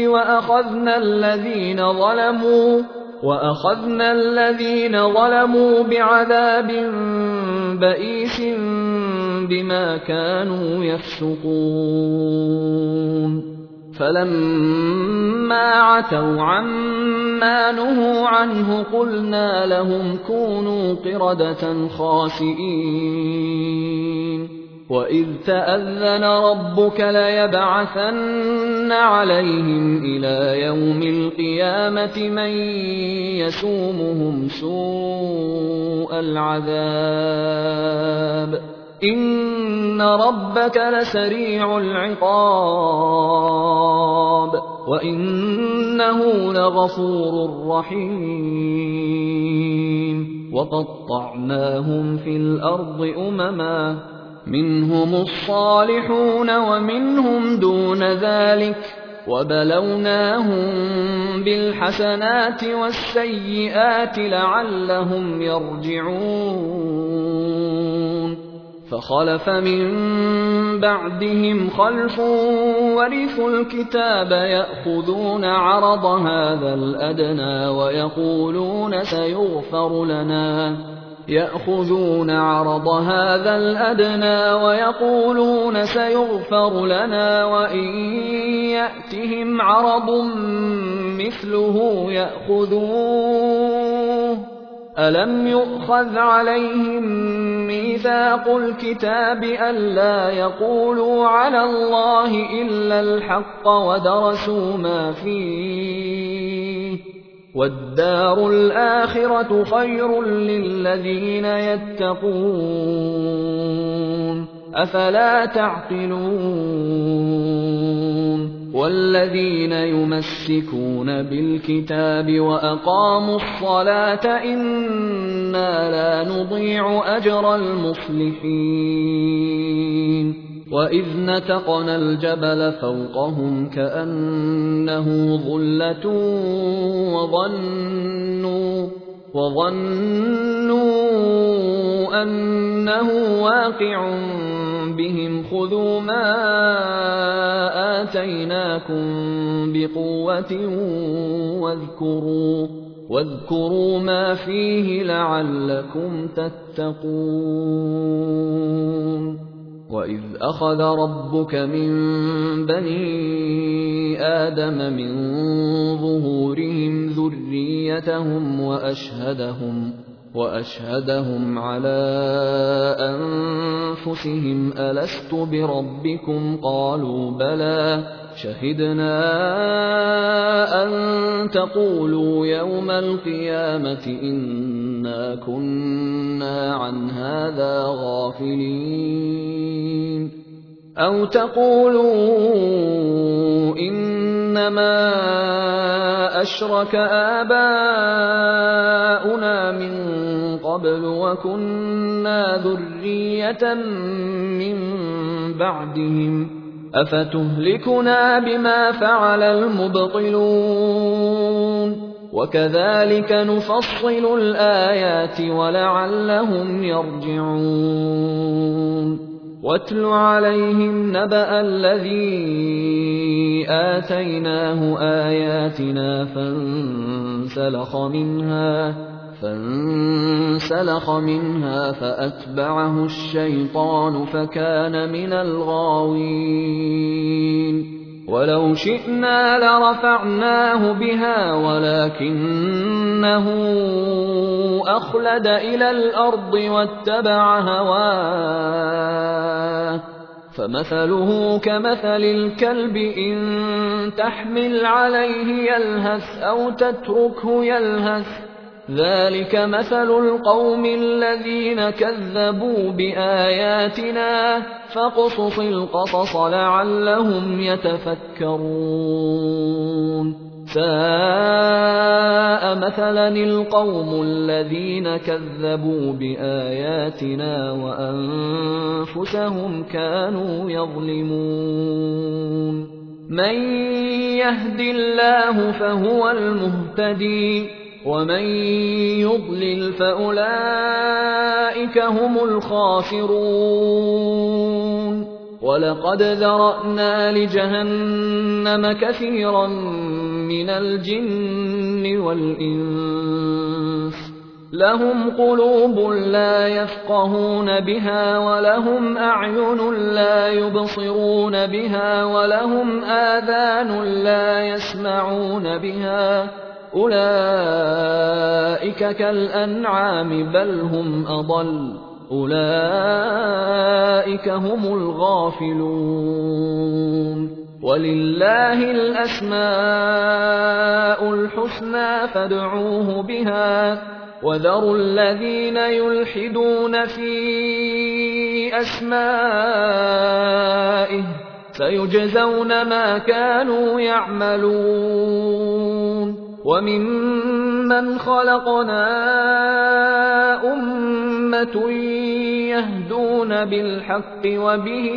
وأخذنا الذين ظلموا بعذاب بئيس بما كانوا يفسقون فلما عتوا عما نهوا عنه قلنا لهم كونوا قردة خاسئين وإذ تأذن ربك ليبعثن عليهم إلى يوم القيامة من يسومهم سوء العذاب إن ربك لسريع العقاب وإنه لغفور رحيم وقطعناهم في الأرض أمما منهم الصالحون ومنهم دون ذلك وبلوناهم بالحسنات والسيئات لعلهم يرجعون فخلف من بعدهم خلف ورثوا الكتاب يأخذون عرض هذا الأدنى ويقولون سيغفر لنا وإن يأتهم عرض مثله يأخذوه ألم يؤخذ عليهم ميثاق الكتاب ألا يقولوا على الله إلا الحق ودرسوا ما فيه والدار الآخرة خير للذين يتقون أفلا تعقلون والذين يمسكون بالكتاب وأقاموا الصلاة إنا لا نضيع أجر المصلحين وإذ نتقنا الجبل فوقهم كأنه ظلة وظنوا أنه واقع بهم خذوا ما آتيناكم بقوة واذكروا ما فيه لعلكم تتقون وإذ أخذ ربك من بني آدم من ظهورهم ذريتهم وأشهدهم على أنفسهم ألست بربكم قالوا بلى شهدنا أن تقولوا يوم القيامة إنا كنا عن هذا غافلين أو تقولوا إنما أشرك آباؤنا من قبل وكنا ذرية من بعدهم أفتهلكنا بما فعل المبطلون وكذلك نفصل الآيات ولعلهم يرجعون واتل عليهم نبأ الذي آتيناه آياتنا فانسلخ منها فأتبعه الشيطان فكان من الغاوين ولو شئنا لرفعناه بها ولكنه أخلد إلى الأرض واتبع هواه فمثله كمثل الكلب إن تحمل عليه يلهث أو تتركه يلهث ذلك مثل القوم الذين كذبوا بآياتنا فاقصص القصص لعلهم يتفكرون ساء مثلا القوم الذين كذبوا بآياتنا وأنفسهم كانوا يظلمون من يهد الله فهو المهتدي ومن يضلل فأولئك هم الخاسرون ولقد ذرأنا لجهنم كثيرا من الجن والإنس لهم قلوب لا يفقهون بها ولهم أعين لا يبصرون بها ولهم آذان لا يسمعون بها أولئك كالأنعام بل هم أضل أولئك هم الغافلون ولله الأسماء الحسنى فادعوه بها وذروا الذين يلحدون في أسمائه سيجزون ما كانوا يعملون وممن خلقنا أمة يهدون بالحق وبه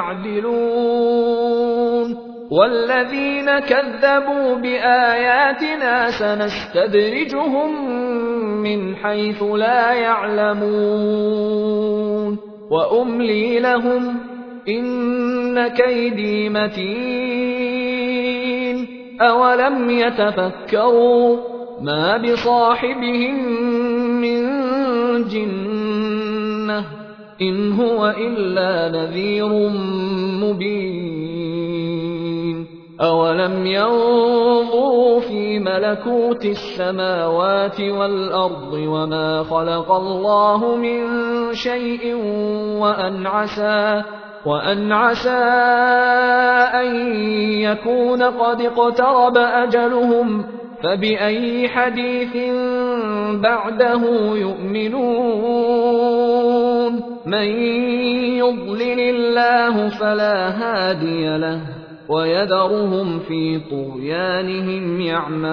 يعدلون والذين كذبوا بآياتنا سنستدرجهم من حيث لا يعلمون وأملي لهم إن كيدي متين أولم يتفكروا ما بصاحبهم من جنة إن هو إلا نذير مبين أولم ينظروا في ملكوت السماوات والأرض وما خلق الله من شيء وأن عسى أن يكون قد اقترب أجلهم فبأي حديث بعده يؤمنون من يضلل الله فلا هادي له ويذرهم في طغيانهم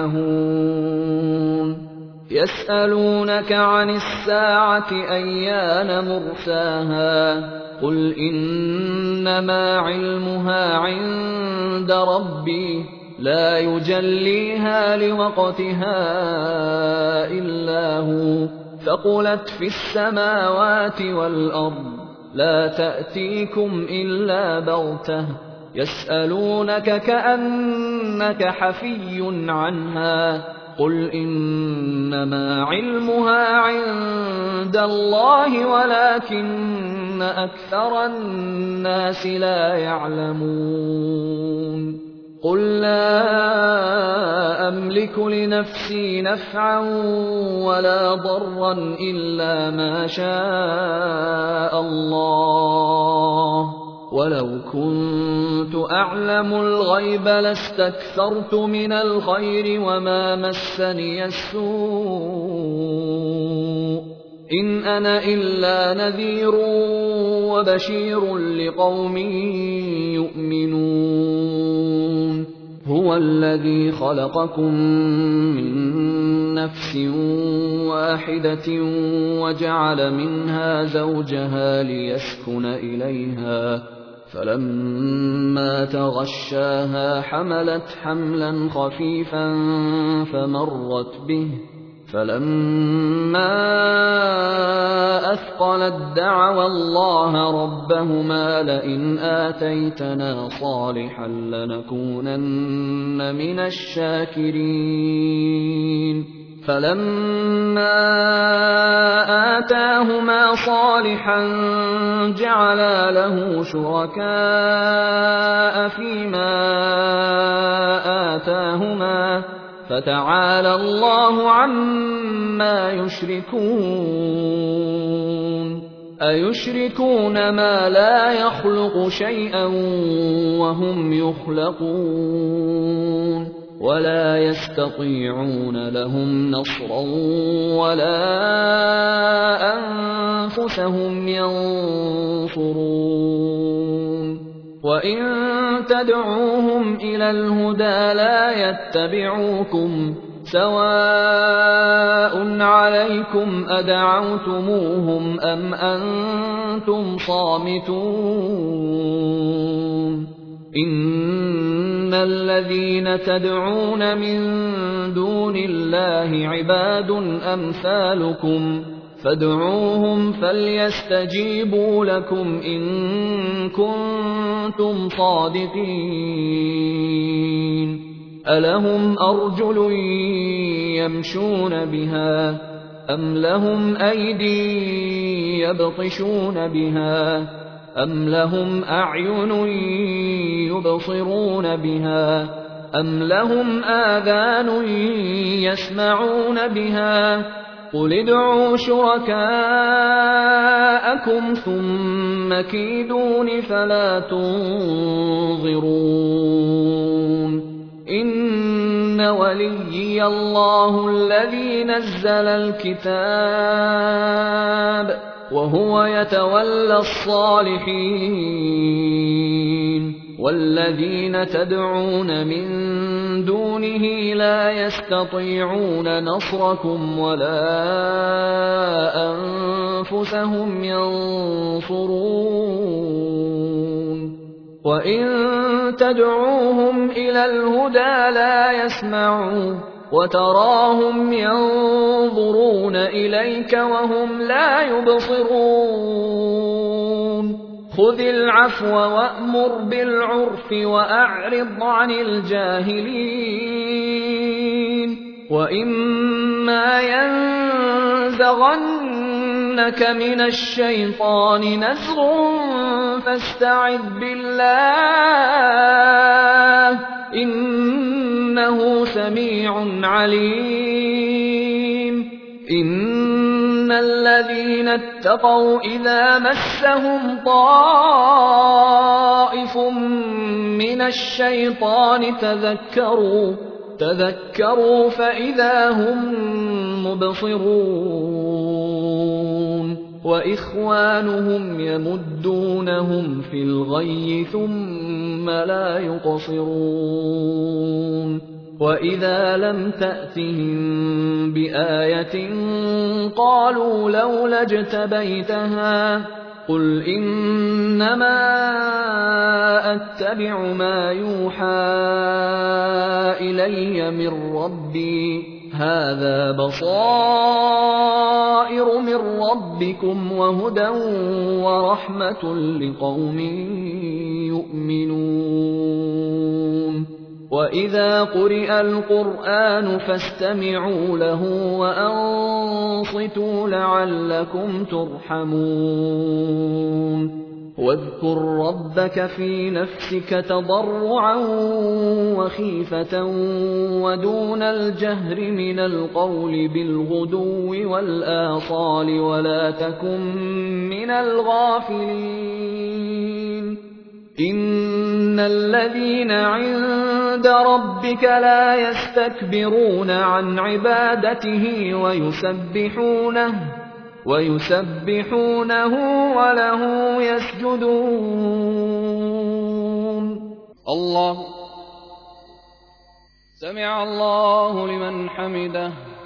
يعمهون يسألونك عن الساعة أيان مرساها قل إنما علمها عند ربي لا يجليها لوقتها إلا هو ثقلت في السماوات والأرض لا تأتيكم إلا بغتة يسألونك كأنك حفي عنها قل إنما علمها عند الله ولكن أكثر الناس لا يعلمون قل لا أملك لنفسي نفعا ولا ضرا إلا ما شاء الله ولو كنت أعلم الغيب لاستكثرت من الخير وما مسني السوء إن أنا إلا نذير وبشير لقوم يؤمنون هو الذي خلقكم من نفس واحدة وجعل منها زوجها ليسكن إليها فلما تغشاها حملت حملا خفيفا فمرت به فلما أثقلت دعوا الله ربهما لئن آتيتنا صالحا لنكونن من الشاكرين فلما آتاهما صالحا جعلا له شركاء فيما آتاهما فتعالى الله عما يشركون أيشركون ما لا يخلق شيئا وهم يخلقون ولا يستطيعون لهم نصرا ولا أنفسهم ينصرون وإن تدعوهم إلى الهدى لا يتبعوكم سواء عليكم أدعوتموهم أم أنتم صامتون إن الذين تدعون من دون الله عباد أمثالكم فادعوهم فليستجيبوا لكم إن كنتم صادقين ألهم أرجل يمشون بها أم لهم أيدي يبطشون بها أم لهم أعين يبصرون بها أم لهم آذان يسمعون بها قل ادعوا شركاءكم ثم كيدون فلا تنظرون إن وليي الله الذي نزل الكتاب وهو يتولى الصالحين والذين تدعون من دونه لا يستطيعون نصركم ولا أنفسهم ينصرون وإن تدعوهم إلى الهدى لا يسمعوا وتراهم ينظرون إليك وهم لا يبصرون خذ العفو وأمر بالعرف وأعرض عن الجاهلين وإما ينزغنك من الشيطان نزغ فاستعذ بالله إنه سميع عليم إن الذين اتقوا إذا مسهم طائف من الشيطان تذكروا فإذا هم مبصرون وإخوانهم يمدونهم في الغي ثم لا يقصرون وإذا لم تأتهم بآية قالوا لولا اجتبيتها قل إنما أتبع ما يوحى إلي من ربي هذا بصائر من ربكم وهدى ورحمة لقوم يؤمنون وإذا قرئ القرآن فاستمعوا له وأنصتوا لعلكم ترحمون واذكر ربك في نفسك تضرعا وخيفة ودون الجهر من القول بالغدو والآصال ولا تكن من الغافلين إن الذين عند ربك لا يستكبرون عن عبادته ويسبحونه وله يسجدون الله سمع الله لمن حمده